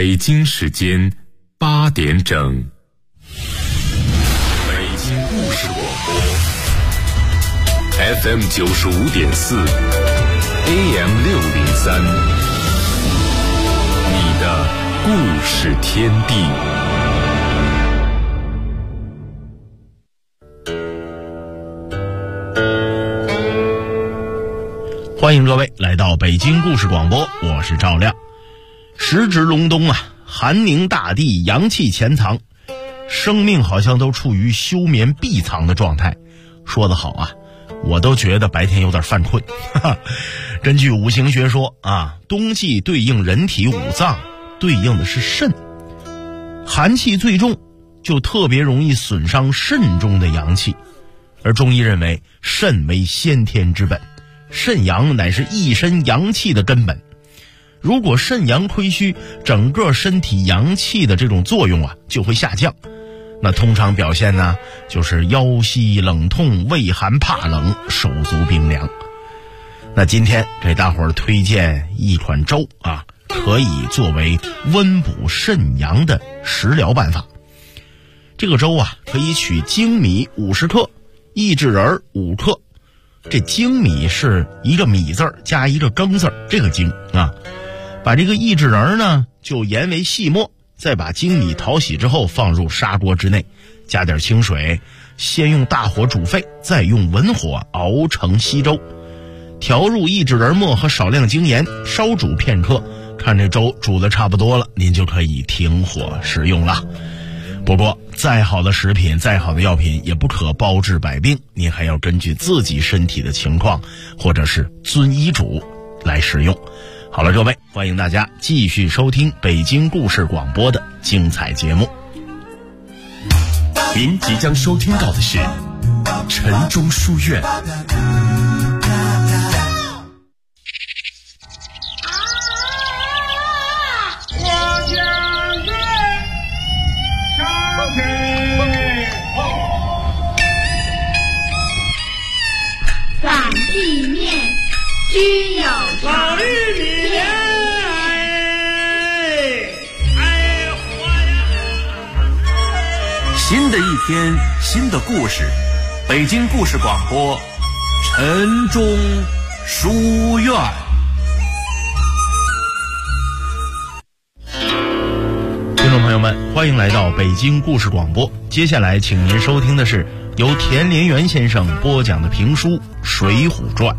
北京时间8点整，北京故事广播 FM 95.4 AM 603，你的故事天地。 欢迎各位来到北京故事广播，我是赵亮。时值隆冬啊，寒凝大地，阳气潜藏，生命好像都处于休眠闭藏的状态。说得好啊，我都觉得白天有点犯困。根据五行学说啊，冬季对应人体五脏，对应的是肾，寒气最重，就特别容易损伤肾中的阳气。而中医认为，肾为先天之本，肾阳乃是一身阳气的根本。如果肾阳亏虚，整个身体阳气的这种作用啊就会下降。那通常表现呢，就是腰膝冷痛、畏寒怕冷、手足冰凉。那今天给大伙儿推荐一款粥啊，可以作为温补肾阳的食疗办法。这个粥啊，可以取精米50克，益智仁5克。这精米是一个米字加一个庚字，这个精啊。把这个益智仁呢就研为细末，再把精米淘洗之后放入砂锅之内，加点清水，先用大火煮沸，再用文火熬成稀粥，调入益智仁末和少量精盐，烧煮片刻，看这粥煮得差不多了，您就可以停火食用了。不过再好的食品，再好的药品也不可包治百病，您还要根据自己身体的情况或者是遵医嘱来食用。好了，各位，欢迎大家继续收听北京故事广播的精彩节目。 您即将收听到的是晨钟书院。 反地面居有常。 新的一天，新的故事，北京故事广播晨钟书院。 听众朋友们，欢迎来到北京故事广播。接下来请您收听的是由田连元先生播讲的评书《水浒传》。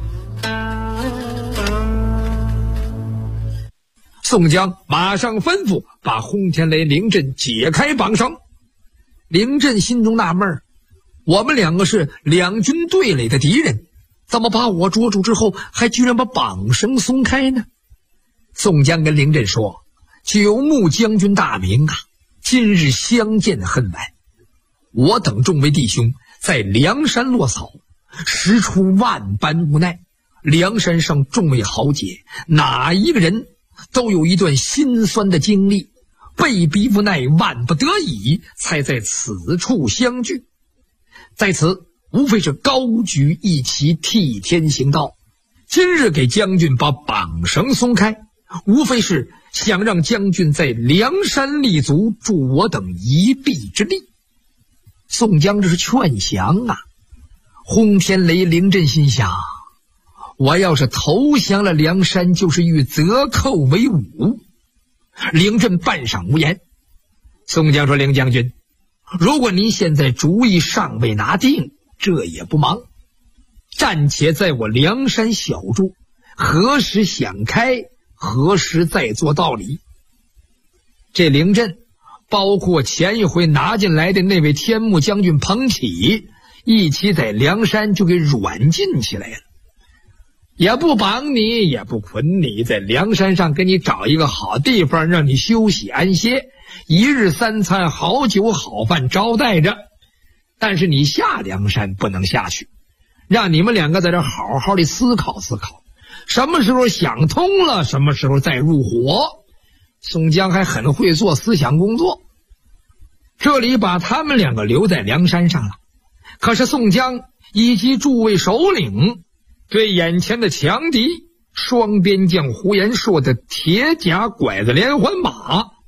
宋江马上吩咐把轰天雷凌震解开绑绳。凌震心中纳闷，我们两个是两军对垒的敌人，怎么把我捉住之后还居然把绑绳松开呢？宋江跟凌震说，久慕将军大名啊，今日相见恨晚，我等众位弟兄在梁山落草，实出万般无奈，梁山上众位豪杰哪一个人都有一段心酸的经历，被逼无奈，万不得已才在此处相聚。在此无非是高举义旗，替天行道，今日给将军把绑绳松开，无非是想让将军在梁山立足，助我等一臂之力。宋江这是劝降啊。轰天雷凌震心想，我要是投降了梁山，就是与贼寇为伍。凌震半晌无言。宋江说，凌将军，如果您现在主意尚未拿定，这也不忙，暂且在我梁山小住，何时想开，何时再做道理。这凌震包括前一回拿进来的那位天目将军彭起，一起在梁山就给软禁起来了，也不绑你，也不捆你，在梁山上给你找一个好地方让你休息安歇，一日三餐好酒好饭招待着。但是你下梁山不能下去，让你们两个在这好好的思考思考，什么时候想通了，什么时候再入伙。宋江还很会做思想工作，这里把他们两个留在梁山上了。可是宋江以及诸位首领对眼前的强敌双边将胡延硕的铁甲拐子连环马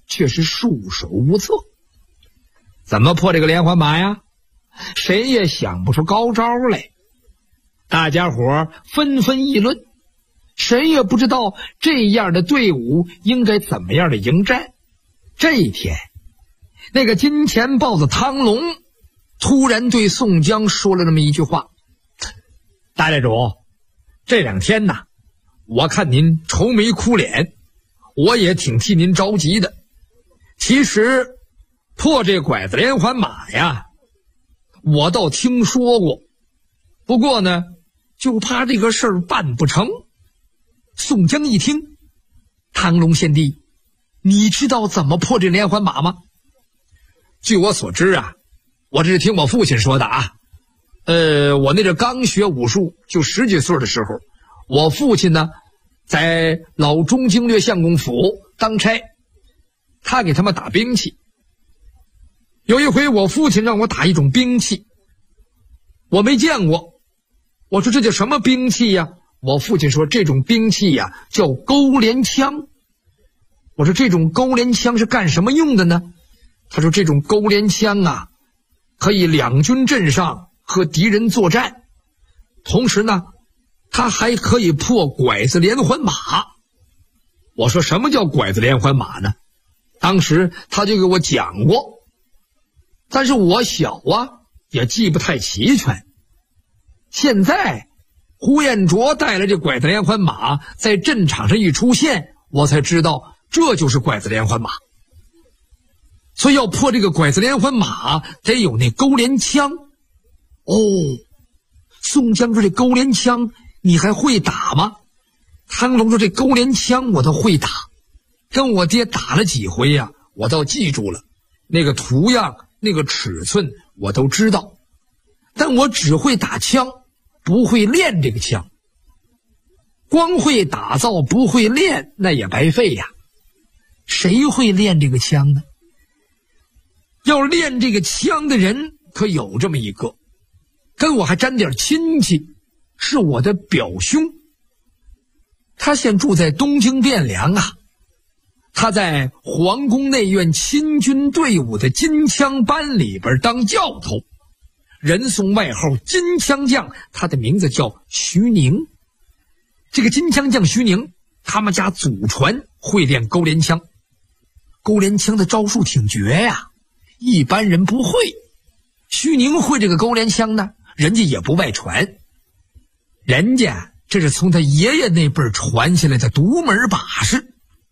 却是束手无策。怎么破这个连环马呀？谁也想不出高招来。大家伙纷纷议论，谁也不知道这样的队伍应该怎么样的迎战。这一天，那个金钱豹子汤龙突然对宋江说了这么一句话：大寨主，这2天呐，我看您愁眉苦脸，我也挺替您着急的。其实破这拐子连环马呀，我倒听说过，不过呢，就怕这个事儿办不成。宋江一听，汤龙贤弟，你知道怎么破这连环马吗？据我所知啊，我这是听我父亲说的啊。我那刚学武术，就10几岁的时候，我父亲呢在老中经略相公府当差，他给他们打兵器。有一回我父亲让我打一种兵器，我没见过，我说这叫什么兵器呀？我父亲说这种兵器呀叫勾连枪。我说这种勾连枪是干什么用的呢？他说这种勾连枪啊，可以两军阵上和敌人作战，同时呢它还可以破拐子连环马。我说什么叫拐子连环马呢？当时他就给我讲过，但是我小啊，也记不太齐全。现在呼延灼带来这拐子连环马在阵场上一出现，我才知道这就是拐子连环马。所以要破这个拐子连环马，得有那勾连枪。哦，宋江说这勾连枪你还会打吗？汤龙说这勾连枪我都会打，跟我爹打了几回呀，我倒记住了，那个图样那个尺寸我都知道，但我只会打枪，不会练这个枪。光会打造不会练，那也白费呀。谁会练这个枪呢？要练这个枪的人可有这么一个，跟我还沾点亲戚，是我的表兄。他现住在东京汴梁啊，他在皇宫内院亲军队伍的金枪班里边当教头，人送外号金枪将，他的名字叫徐宁。这个金枪将徐宁，他们家祖传会练勾连枪。勾连枪的招数挺绝呀，一般人不会。徐宁会这个勾连枪呢，人家也不外传，人家这是从他爷爷那辈传下来的独门把式。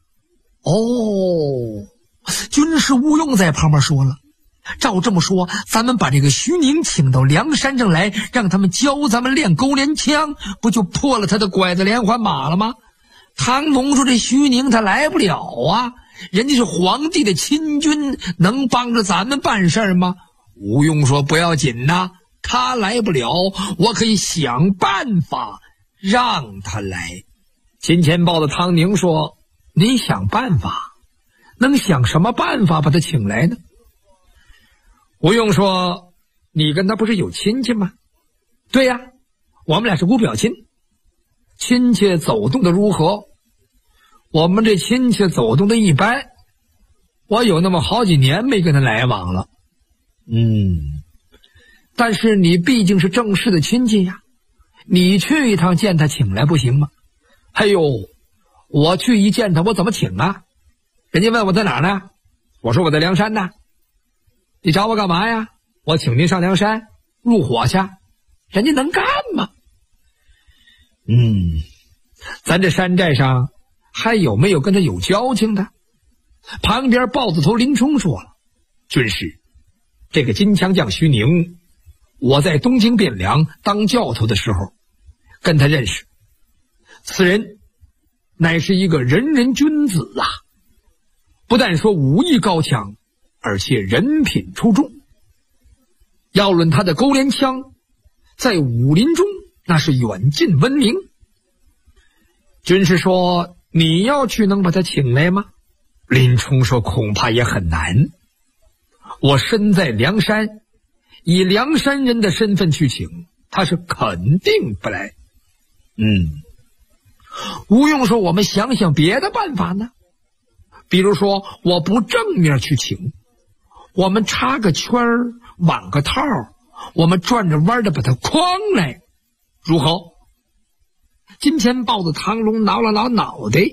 哦，军师吴用在旁边说了，照这么说，咱们把这个徐宁请到梁山上来，让他们教咱们练勾连枪，不就破了他的拐子连环马了吗？汤龙说这徐宁他来不了啊，人家是皇帝的亲军，能帮着咱们办事吗？吴用说不要紧呐，他来不了，我可以想办法让他来。金钱豹的汤宁说，你想办法，能想什么办法把他请来呢？吴用说，你跟他不是有亲戚吗？对呀，我们俩是姑表亲。亲戚走动的如何？我们这亲戚走动的一般，我有那么好几年没跟他来往了。但是你毕竟是正式的亲戚呀，你去一趟见他请来不行吗？哎呦，我去一见他我怎么请啊？人家问我在哪儿呢，我说我在梁山呢。你找我干嘛呀？我请您上梁山入伙去，人家能干吗？咱这山寨上还有没有跟他有交情的？旁边豹子头林冲说了，军师，这个金枪将徐宁，我在东京汴梁当教头的时候跟他认识，此人乃是一个仁人君子啊，不但说武艺高强，而且人品出众。要论他的勾连枪，在武林中那是远近闻名。军师说，你要去能把他请来吗？林冲说，恐怕也很难。我身在梁山，以梁山人的身份去请，他是肯定不来。吴用说，我们想想别的办法呢。 比如说我不正面去请，我们插个圈儿，挽个套，我们转着弯的把它框来，如何？金钱豹子唐龙挠了挠脑袋，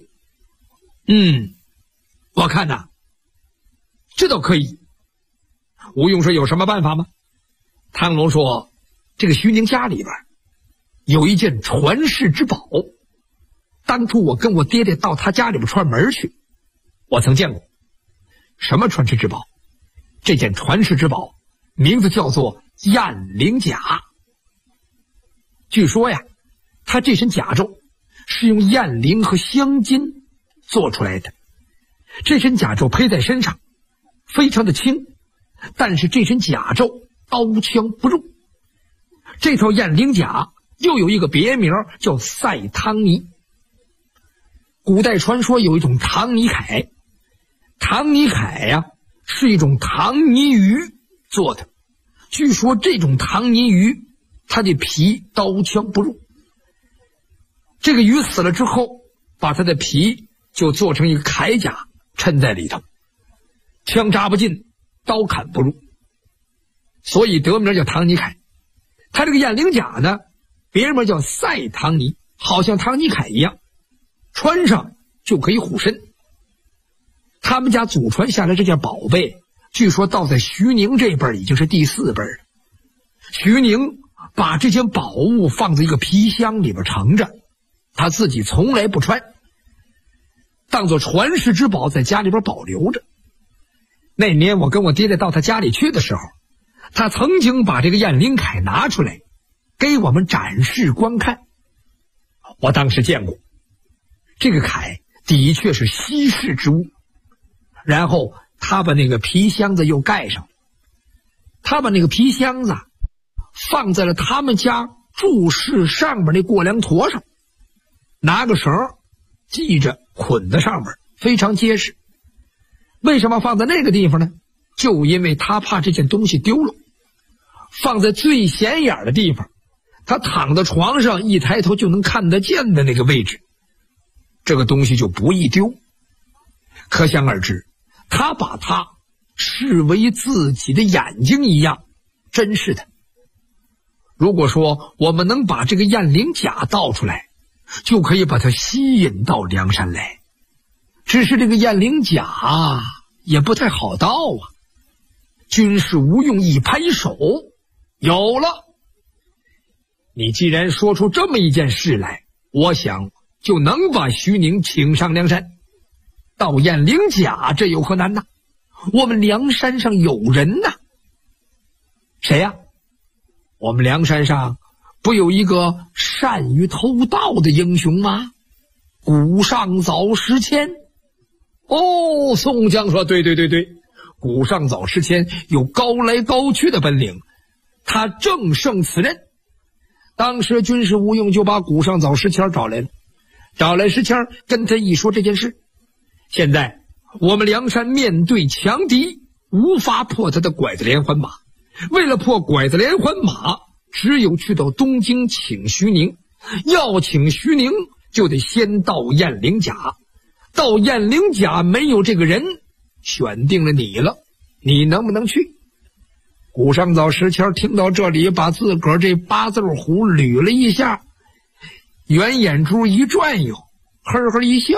我看呐，这倒可以。吴用说有什么办法吗？唐龙说这个徐宁家里边有一件传世之宝，当初我跟我爹爹到他家里边串门去，我曾见过。什么传世之宝？这件传世之宝名字叫做雁翎甲。据说呀，他这身甲胄是用雁翎和香金做出来的。这身甲胄披在身上非常的轻，但是这身甲胄刀枪不入。这套雁翎甲又有一个别名叫赛汤尼。古代传说有一种唐泥铠，唐泥铠呀是一种唐泥鱼做的。据说这种唐泥鱼它的皮刀枪不入，这个鱼死了之后，把它的皮就做成一个铠甲衬在里头，枪扎不进，刀砍不入，所以得名叫唐泥铠。它这个雁翎甲呢，别名叫赛唐泥，好像唐泥铠一样，穿上就可以护身。他们家祖传下来这件宝贝，据说到在徐宁这辈已经是第4辈了。徐宁把这件宝物放在一个皮箱里边盛着，他自己从来不穿，当作传世之宝在家里边保留着。那年我跟我爹爹到他家里去的时候，他曾经把这个雁翎铠拿出来给我们展示观看。我当时见过，这个铠的确是稀世之物。然后他把那个皮箱子又盖上，他把那个皮箱子放在了他们家柱室上面那过梁坨上，拿个绳系着捆在上面，非常结实。为什么放在那个地方呢？就因为他怕这件东西丢了，放在最显眼的地方，他躺在床上一抬头就能看得见的那个位置，这个东西就不易丢。可想而知，他把它视为自己的眼睛一样珍视它。如果说我们能把这个雁翎甲盗出来，就可以把它吸引到梁山来。只是这个雁翎甲也不太好盗啊。军师吴用一拍手，有了！你既然说出这么一件事来，我想就能把徐宁请上梁山。盗雁翎甲这有何难呢？我们梁山上有人呢。谁呀？我们梁山上不有一个善于偷盗的英雄吗？古上早时迁。哦，宋江说对，古上早时迁有高来高去的本领，他正胜此人。当时军师吴用就把古上早时迁找来了，找来时迁跟他一说这件事。现在我们梁山面对强敌，无法破他的拐子连环马。为了破拐子连环马，只有去到东京请徐宁。要请徐宁，就得先盗雁翎甲。盗雁翎甲没有这个人，选定了你了，你能不能去？古上早时迁听到这里，把自个儿这八字胡捋了一下，圆眼珠一转悠，呵呵一笑。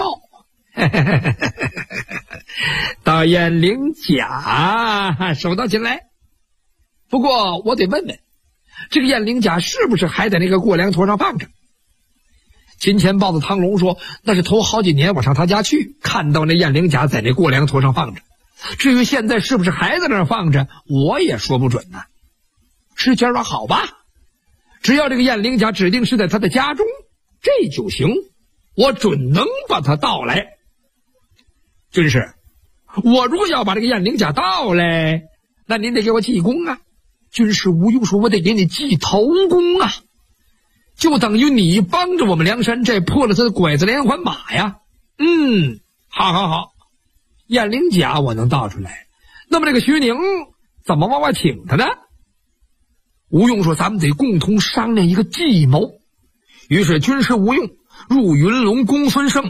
盗雁翎甲手到擒来。不过我得问问，这个雁翎甲是不是还在那个过梁坨上放着？金钱豹子汤龙说，那是头好几年我上他家去，看到那雁翎甲在那过梁坨上放着。至于现在是不是还在那儿放着，我也说不准呢。师谦说好吧，只要这个雁翎甲指定是在他的家中，这就行，我准能把它盗来。军师，我如果要把这个雁翎甲盗来，那您得给我记功啊。军师吴用说，我得给你记头功啊，就等于你帮着我们梁山寨破了他的拐子连环马呀。好，雁翎甲我能盗出来，那么这个徐宁怎么往外请他呢？吴用说，咱们得共同商量一个计谋。于是军师吴用入云龙公孙胜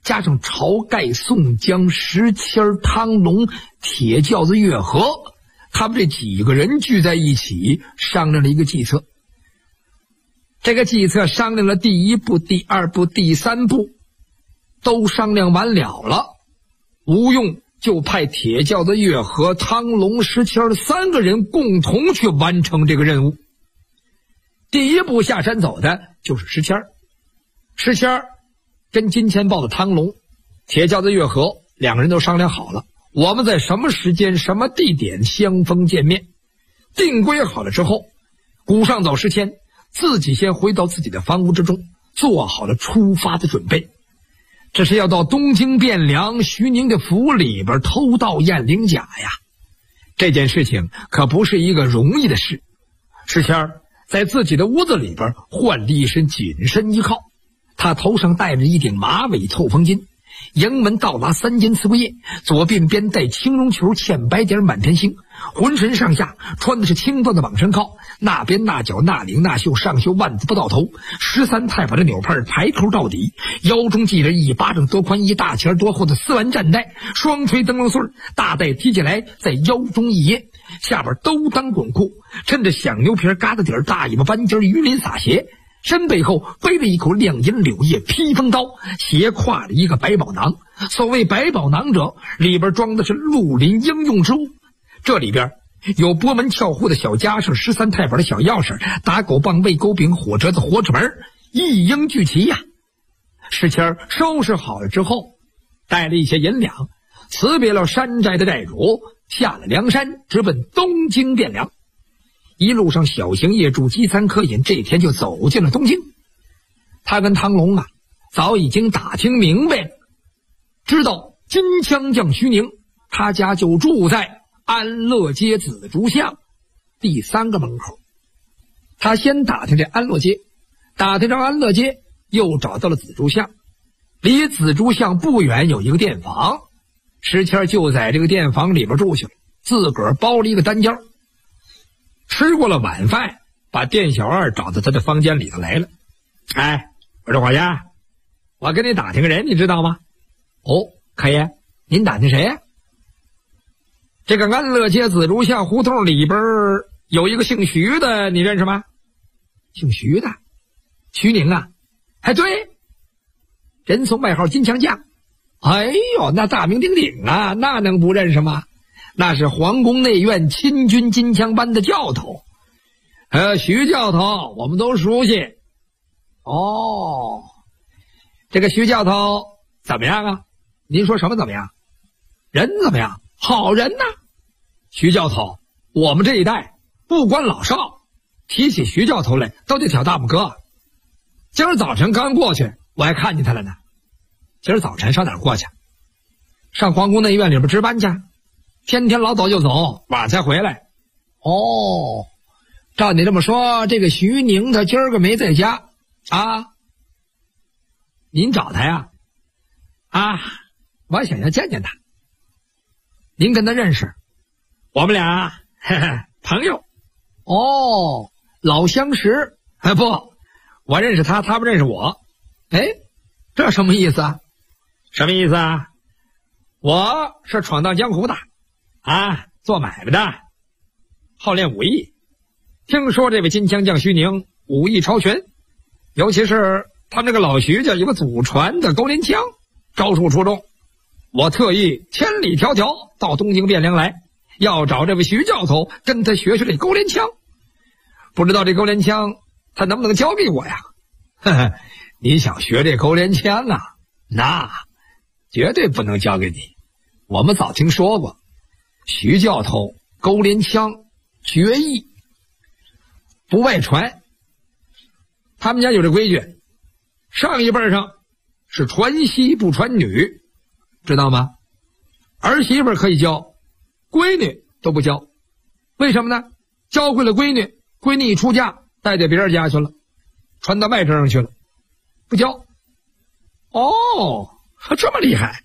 加上晁盖、宋江、石谦、汤龙、铁轿子月和，他们这几个人聚在一起商量了一个计策。这个计策商量了第一步、第二步、第三步，都商量完了，吴用就派铁轿子月和、汤龙、石谦3个人共同去完成这个任务。第一步下山走的就是石谦，石谦跟金钱豹的汤龙、铁轿子月和2个人都商量好了，我们在什么时间、什么地点相逢见面。定规好了之后，鼓上走之前，自己先回到自己的房屋之中，做好了出发的准备。这是要到东京汴梁徐宁的府里边偷盗燕翎甲呀！这件事情可不是一个容易的事。石谦在自己的屋子里边换了一身紧身衣靠，他头上戴着一顶马尾透风巾，营门倒拉3尖刺桂叶，左鬓边带青绒球嵌白点满天星，浑身上下穿的是青缎的绑身靠，那边那脚那领那袖，上绣万字不到头，13太保的纽帕排扣到底，腰中系着1巴掌多宽1大钱多厚的丝丸战带，双垂灯笼穗，大带提起来在腰中一掖，下边兜裆滚裤，趁着响牛皮疙瘩底儿大尾巴斑尖鱼鳞撒鞋，身背后背了一口亮银柳叶披风刀，斜挎了一个百宝囊。所谓百宝囊者，里边装的是绿林应用之物，这里边有拨门撬户的小家什，13太保的小钥匙，打狗棒、喂狗饼、火折子、火齿门，一应俱齐呀。石谦收拾好了之后，带了一些银两，辞别了山寨的寨主，下了梁山，直奔东京汴梁。一路上小行夜住，饥餐渴饮，这天就走进了东京。他跟汤龙早已经打听明白了，知道金枪将徐宁他家就住在安乐街紫竹巷第3个门口。他先打听这安乐街，打听着安乐街，又找到了紫竹巷。离紫竹巷不远有一个店房，石谦就在这个店房里边住去了，自个儿包了一个单间。吃过了晚饭，把店小二找到他的房间里头来了。哎，我说伙计，我跟你打听个人，你知道吗？哦，可以，您打听谁呀？这个安乐街紫竹巷胡同里边有一个姓徐的，你认识吗？姓徐的？徐宁啊？哎，对，人送外号金枪将。哎呦，那大名鼎鼎啊，那能不认识吗？那是皇宫内院亲军金枪班的教头，徐教头我们都熟悉。哦，这个徐教头怎么样啊？您说什么怎么样？人怎么样？好人呐！徐教头，我们这一代不管老少，提起徐教头来都得挑大拇哥。今儿早晨刚过去，我还看见他了呢。今儿早晨上哪儿过去？上皇宫内院里边值班去，天天老早就走，晚才回来。哦，照你这么说，这个徐宁他今儿个没在家啊？您找他呀？啊，我想要见见他。您跟他认识？我们俩朋友。哦，老相识。不，我认识他，他不认识我。哎，这什么意思啊？什么意思啊？我是闯荡江湖的做买卖的，好练武艺。听说这位金枪将徐宁武艺超群，尤其是他们这个老徐家有个祖传的勾连枪，招数出众。我特意千里迢迢到东京汴梁来，要找这位徐教头跟他学学这勾连枪。不知道这勾连枪他能不能教给我呀？你想学这勾连枪啊？那绝对不能教给你。我们早听说过，徐教头勾连枪绝艺，不外传。他们家有这规矩，上一辈上是传媳不传女，知道吗？儿媳妇可以教，闺女都不教。为什么呢？教会了闺女，闺女一出嫁带到别人家去了，传到外甥上去了，不教。哦，这么厉害。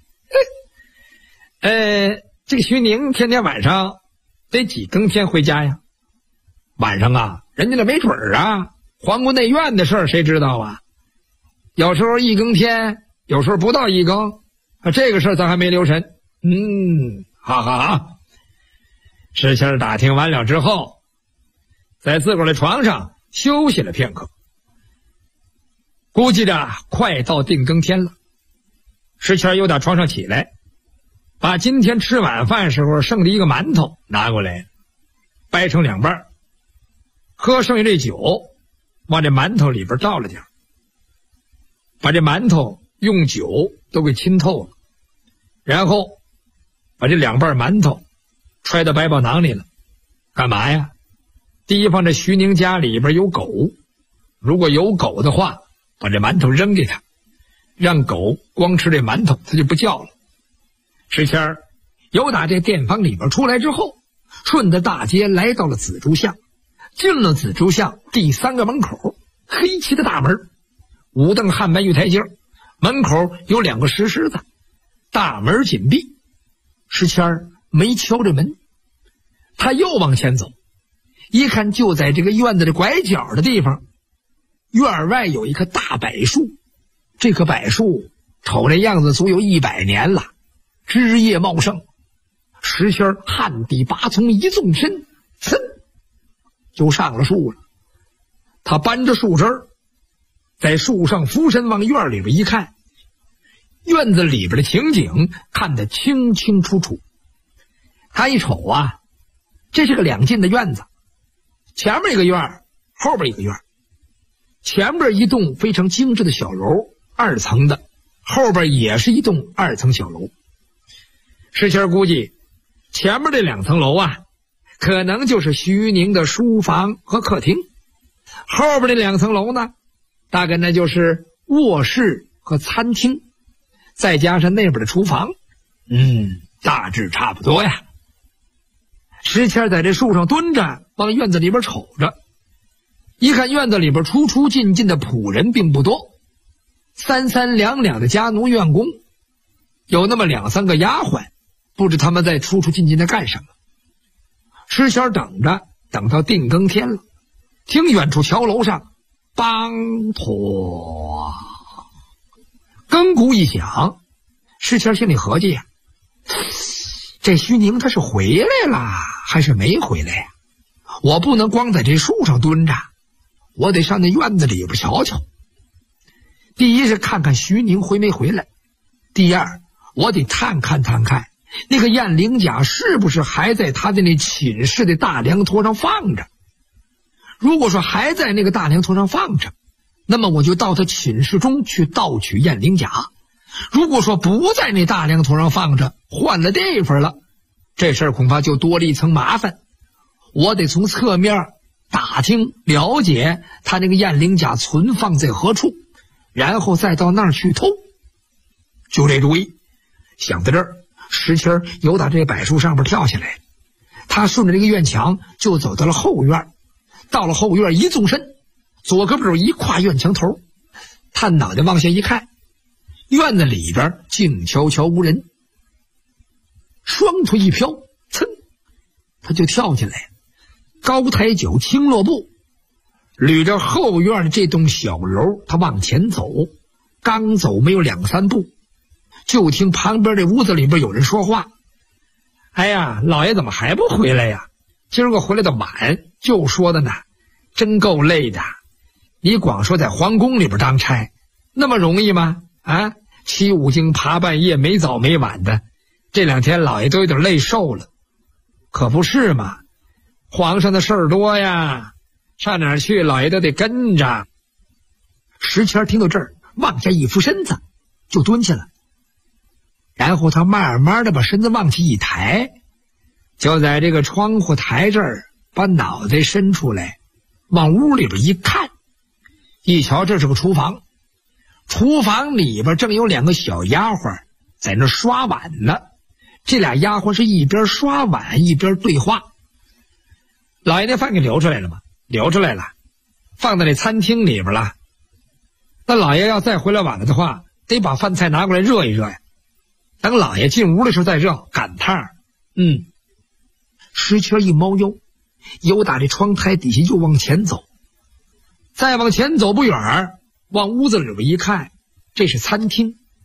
这个徐宁天天晚上得几更天回家呀？晚上啊，人家那没准儿啊，皇宫内院的事儿谁知道啊？有时候一更天有时候不到1更，这个事儿咱还没留神。哈哈哈。石谦打听完了之后，在自个儿的床上休息了片刻。估计着快到定更天了，石谦又打床上起来，把今天吃晚饭时候剩的一个馒头拿过来，掰成2半，喝剩下这酒往这馒头里边倒了点，把这馒头用酒都给浸透了，然后把这2半馒头揣到百宝囊里了。干嘛呀？提防着徐宁家里边有狗，如果有狗的话，把这馒头扔给他，让狗光吃这馒头他就不叫了。石谦由打这店房里边出来之后，顺着大街来到了紫竹巷，进了紫竹巷第3个门口，黑漆的大门，5蹬汉白玉台阶，门口有2个石狮子，大门紧闭。石谦没敲这门，他又往前走，一看就在这个院子的拐角的地方，院外有一棵大柏树，这棵柏树瞅这样子足有100年了，枝叶茂盛。石谦旱地拔葱一纵身，噌就上了树了。他搬着树枝儿，在树上俯身往院里边一看，院子里边的情景看得清清楚楚。他一瞅啊，这是个2进的院子，前面一个院，后边一个院。前边一栋非常精致的小楼，2层的，后边也是一栋2层小楼。石谦估计前面这2层楼啊，可能就是徐宁的书房和客厅，后边这2层楼呢，大概那就是卧室和餐厅，再加上那边的厨房，大致差不多呀。石谦在这树上蹲着，往院子里边瞅着，一看院子里边出出进进的仆人并不多，3、3、2、2的家奴院工，有那么2、3个丫鬟，不知他们在出出进进的干什么。石谦等着，等到定更天了，听远处桥楼上梆妥更鼓一响，石谦心里合计呀，这徐宁他是回来了还是没回来呀？我不能光在这树上蹲着，我得上那院子里边瞧瞧。第一是看看徐宁回没回来，第二我得探看那个燕翎甲是不是还在他的那寝室的大梁托上放着。如果说还在那个大梁托上放着，那么我就到他寝室中去盗取燕翎甲。如果说不在那大梁头上放着，换了地方了，这事儿恐怕就多了一层麻烦。我得从侧面打听了解他那个燕翎甲存放在何处，然后再到那儿去偷。就这主意，想到这儿，石谦由打这柏树上边跳下来，他顺着这个院墙就走到了后院。到了后院一纵身，左胳膊肘一跨院墙头，探脑袋往下一看，院子里边静悄悄无人。双腿一飘，噌，他就跳进来，高抬脚轻落步，捋着后院的这栋小楼，他往前走，刚走没有2、3步，就听旁边这屋子里边有人说话：“哎呀，老爷怎么还不回来呀？今儿个回来的晚，就说的呢，真够累的。你光说在皇宫里边当差，那么容易吗？啊，骑5经爬半夜，没早没晚的，这2天老爷都有点累瘦了。可不是嘛，皇上的事儿多呀，上哪儿去老爷都得跟着。”石谦听到这儿，往下一俯身子，就蹲下了。然后他慢慢的把身子往起一抬，就在这个窗户台这儿把脑袋伸出来，往屋里边一看，一瞧这是个厨房，厨房里边正有2个小丫鬟在那刷碗呢。这俩丫鬟是一边刷碗一边对话：“老爷那饭给留出来了吗？留出来了，放在那餐厅里边了。那老爷要再回来晚了的话，得把饭菜拿过来热一热呀。等老爷进屋的时候再热，赶趟。”石谦一猫腰，由打这窗台底下又往前走，再往前走不远，往屋子里边一看，这是餐厅。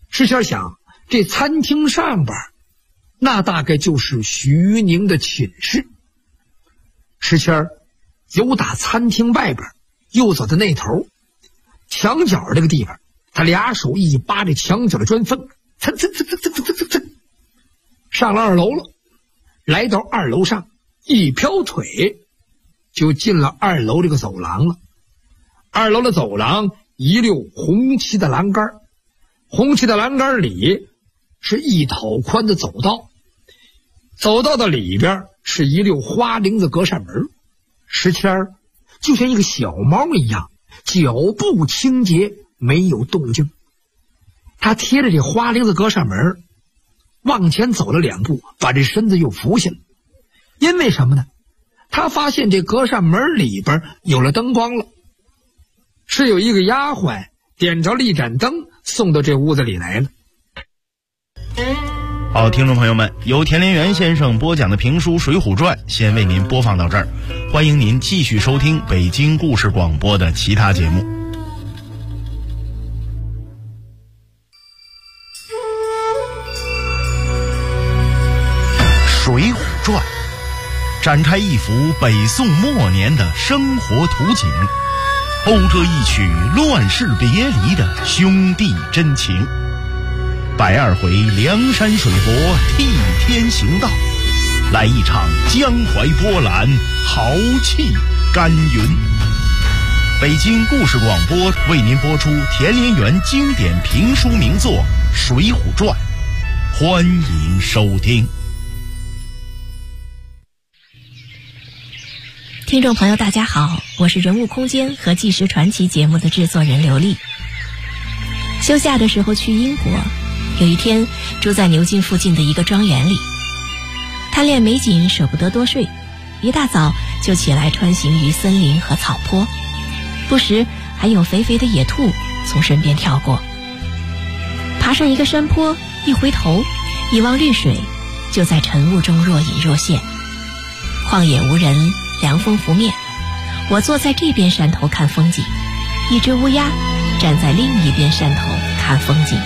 石谦想，这餐厅上边那大概就是徐宁的寝室。石谦由打餐厅外边又走到那头墙角这个地方，他俩手一扒这墙角的砖缝，上了2楼了。来到2楼上，一飘腿就进了2楼这个走廊了。2楼的走廊一溜红漆的栏杆，红漆的栏杆里是一讨宽的走道，走道的里边是一溜花翎子隔扇门。石谦就像一个小猫一样，脚步清洁，没有动静。他贴着这花翎子隔扇门往前走了2步，把这身子又扶下了。因为什么呢？他发现这隔扇门里边有了灯光了，是有一个丫鬟点着了一盏灯送到这屋子里来了。 好，听众朋友们，由田连元先生播讲的评书《水浒传》先为您播放到这儿，欢迎您继续收听北京故事广播的其他节目。《水浒传》展开一幅北宋末年的生活图景，讴歌一曲乱世别离的兄弟真情。120回梁山水泊替天行道，来一场江淮波澜，豪气干云。北京故事广播为您播出田连元经典评书名作《水浒传》，欢迎收听。 听众朋友大家好，我是人物空间和纪实传奇节目的制作人刘丽。休假的时候去英国，有一天住在牛津附近的一个庄园里，贪恋美景舍不得多睡，一大早就起来穿行于森林和草坡，不时还有肥肥的野兔从身边跳过。爬上一个山坡，一回头一望绿水，就在晨雾中若隐若现。旷野无人，凉风拂面，我坐在这边山头看风景，一只乌鸦站在另一边山头看风景。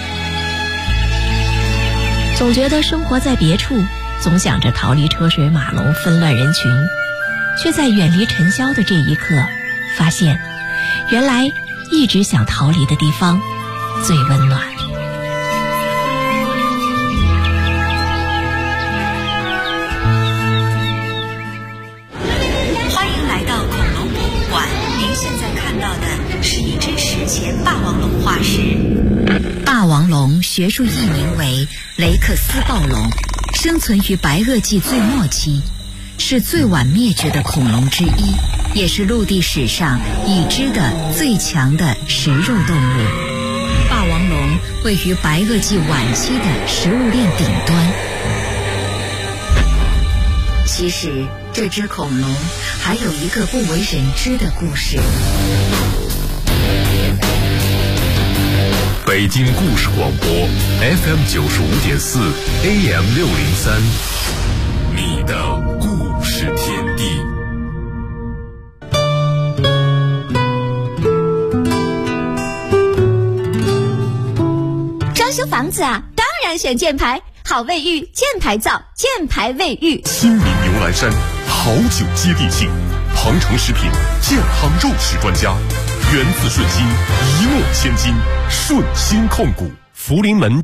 总觉得生活在别处，总想着逃离车水马龙纷乱人群，却在远离尘嚣的这一刻发现，原来一直想逃离的地方最温暖。 欢迎来到恐龙博物馆，您现在看到的是一只史前霸王龙化石。霸王龙学术译名为雷克斯暴龙，生存于白垩纪最末期，是最晚灭绝的恐龙之一，也是陆地史上已知的最强的食肉动物。霸王龙位于白垩纪晚期的食物链顶端。其实这只恐龙还有一个不为人知的故事。 北京故事广播 FM 95.4 AM 603，你的故事天地。 装修房子啊，当然选箭牌，好卫浴，箭牌造，箭牌卫浴。 新民牛栏山，好酒接地气，鹏程食品健康肉食专家，源自顺心，一诺千金，顺心控股，福临门